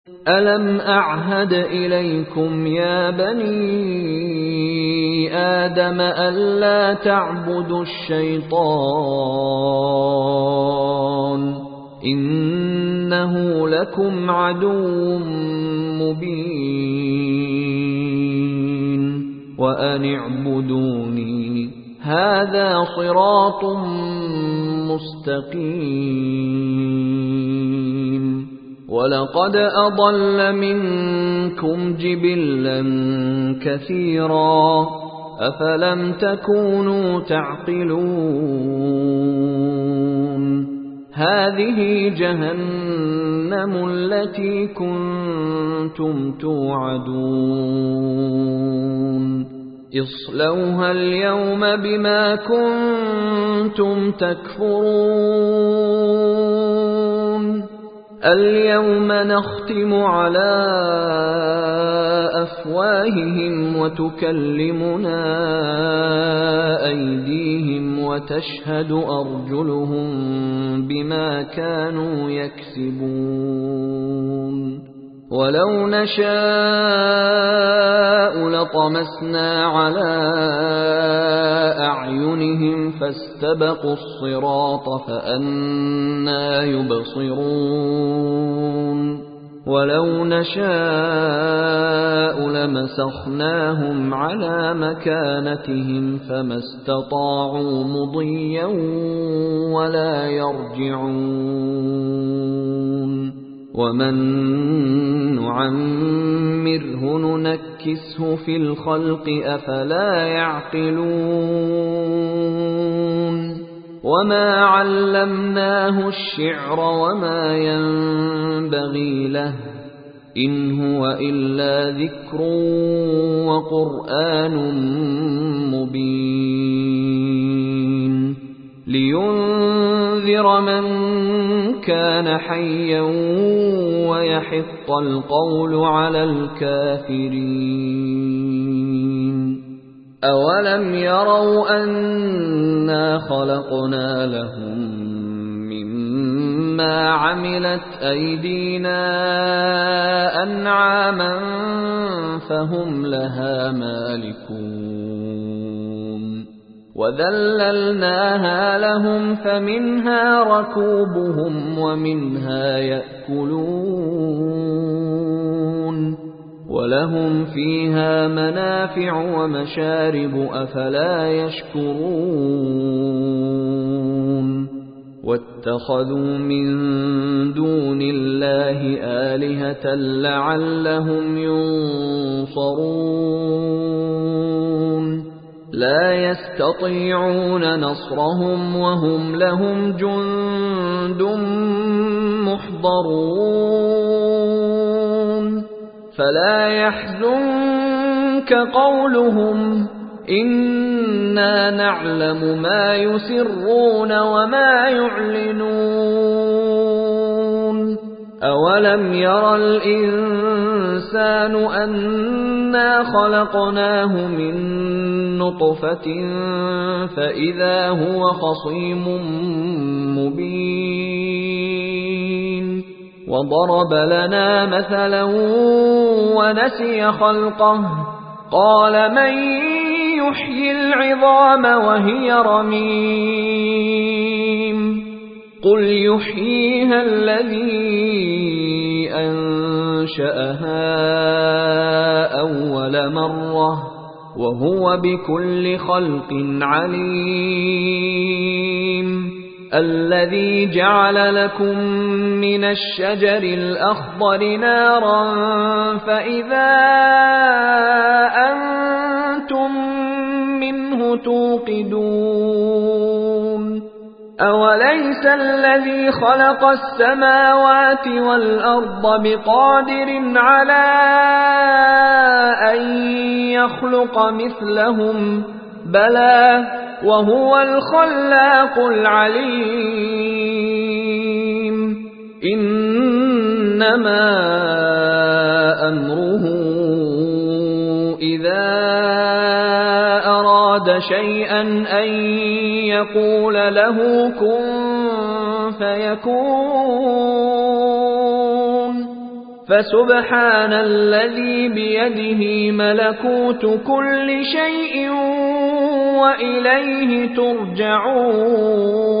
أَلَمْ أَعْهَدْ إِلَيْكُمْ يَا بَنِي آدَمَ أَلَّا تَعْبُدُوا الشَّيْطَانَ إِنَّهُ لَكُمْ عَدُوٌّ مُّبِينٌ وَأَنِ اعْبُدُونِي هَذَا صِرَاطٌ مُّسْتَقِيمٌ وَلَقَدْ أَضَلَّ مِنكُمْ جِبِلًّا كَثِيرًا أَفَلَمْ تَكُونُوا تَعْقِلُونَ هَٰذِهِ جَهَنَّمُ الَّتِي كُنتُمْ تُوعَدُونَ اصْلَوْهَا الْيَوْمَ بِمَا كُنتُمْ تَكْفُرُونَ الْيَوْمَ نَخْتِمُ عَلَىٰ أَفْوَاهِهِمْ وَتُكَلِّمُنَا أَيْدِيهِمْ وَتَشْهَدُ أَرْجُلُهُم بِمَا كَانُوا يَكْسِبُونَ وَلَوْ نَشَاءُ لَطَمَسْنَا عَلَىٰ أَعْيُنِهِمْ فَاسْتَبَقُوا الصِّرَاطَ فَأَنَّىٰ يُبْصِرُونَ وَلَوْ نَشَاءُ لَمَسَخْنَاهُمْ عَلَىٰ مَكَانَتِهِمْ فَمَا اسْتَطَاعُوا مُضِيًّا وَلَا يَرْجِعُونَ وَمَن نُّعَمِّرْهُ نُنَكِّسْهُ فِي الْخَلْقِ أَفَلَا يَعْقِلُونَ وَمَا عَلَّمْنَاهُ الشِّعْرَ وَمَا يَنبَغِي لَهُ إِنْ هُوَ إِلَّا ذِكْرٌ وَقُرْآنٌ مُّبِينٌ لِيُنذِرَ مَن كَانَ حَيًّا وَيَحِقَّ الْقَوْلُ عَلَى الْكَافِرِينَ أَوَلَمْ يَرَوْا أَنَّا خَلَقْنَا لَهُم مِّمَّا عَمِلَتْ أَيْدِينَا أَنْعَامًا فَهُمْ لَهَا مَالِكُونَ وَذَلَّلْنَاهَا لَهُمْ فَمِنْهَا رَكُوبُهُمْ وَمِنْهَا يَأْكُلُونَ وَلَهُمْ فِيهَا مَنَافِعُ وَمَشَارِبُ أَفَلَا يَشْكُرُونَ وَاتَّخَذُوا مِن دُونِ اللَّهِ آلِهَةً لَّعَلَّهُمْ يُنصَرُونَ لَا يَسْتَطِيعُونَ نَصْرَهُمْ وَهُمْ لَهُمْ جُندٌ مُّحْضَرُونَ فَلَا يَحْزُنكَ قَوْلُهُمْ إِنَّا نَعْلَمُ مَا يُسِرُّونَ وَمَا يُعْلِنُونَ أَوَلَمْ يَرَ الْإِنسَانُ أَنَّا خَلَقْنَاهُ مِن نُّطْفَةٍ فَإِذَا هُوَ خَصِيمٌ مُّبِينٌ وَضَرَبَ لَنَا مَثَلًا وَنَسِيَ خَلْقَهُ قَالَ مَن يُحْيِي الْعِظَامَ وَهِيَ رَمِيمٌ قُلْ يُحْيِيهَا الَّذِي أَنشَأَهَا أَوَّلَ مَرَّةٍ وَهُوَ بِكُلِّ خَلْقٍ عَلِيمٌ الَّذِي جَعَلَ لَكُم مِّنَ الشَّجَرِ الْأَخْضَرِ نَارًا فَإِذَا أَنتُم مِّنْهُ تُوقِدُونَ أَوَلَيْسَ الَّذِي خَلَقَ السَّمَاوَاتِ وَالْأَرْضَ بِقَادِرٍ عَلَىٰ أَن يَخْلُقَ مِثْلَهُم بَلَىٰ وَهُوَ الْخَلَّاقُ الْعَلِيمُ إِنَّمَا أَمْرُهُ إِذَا أَرَادَ شَيْئًا أَن يَقُولَ لَهُ كُن فَيَكُونُ فسبحان الذي بيده ملكوت كل شيء وإليه ترجعون.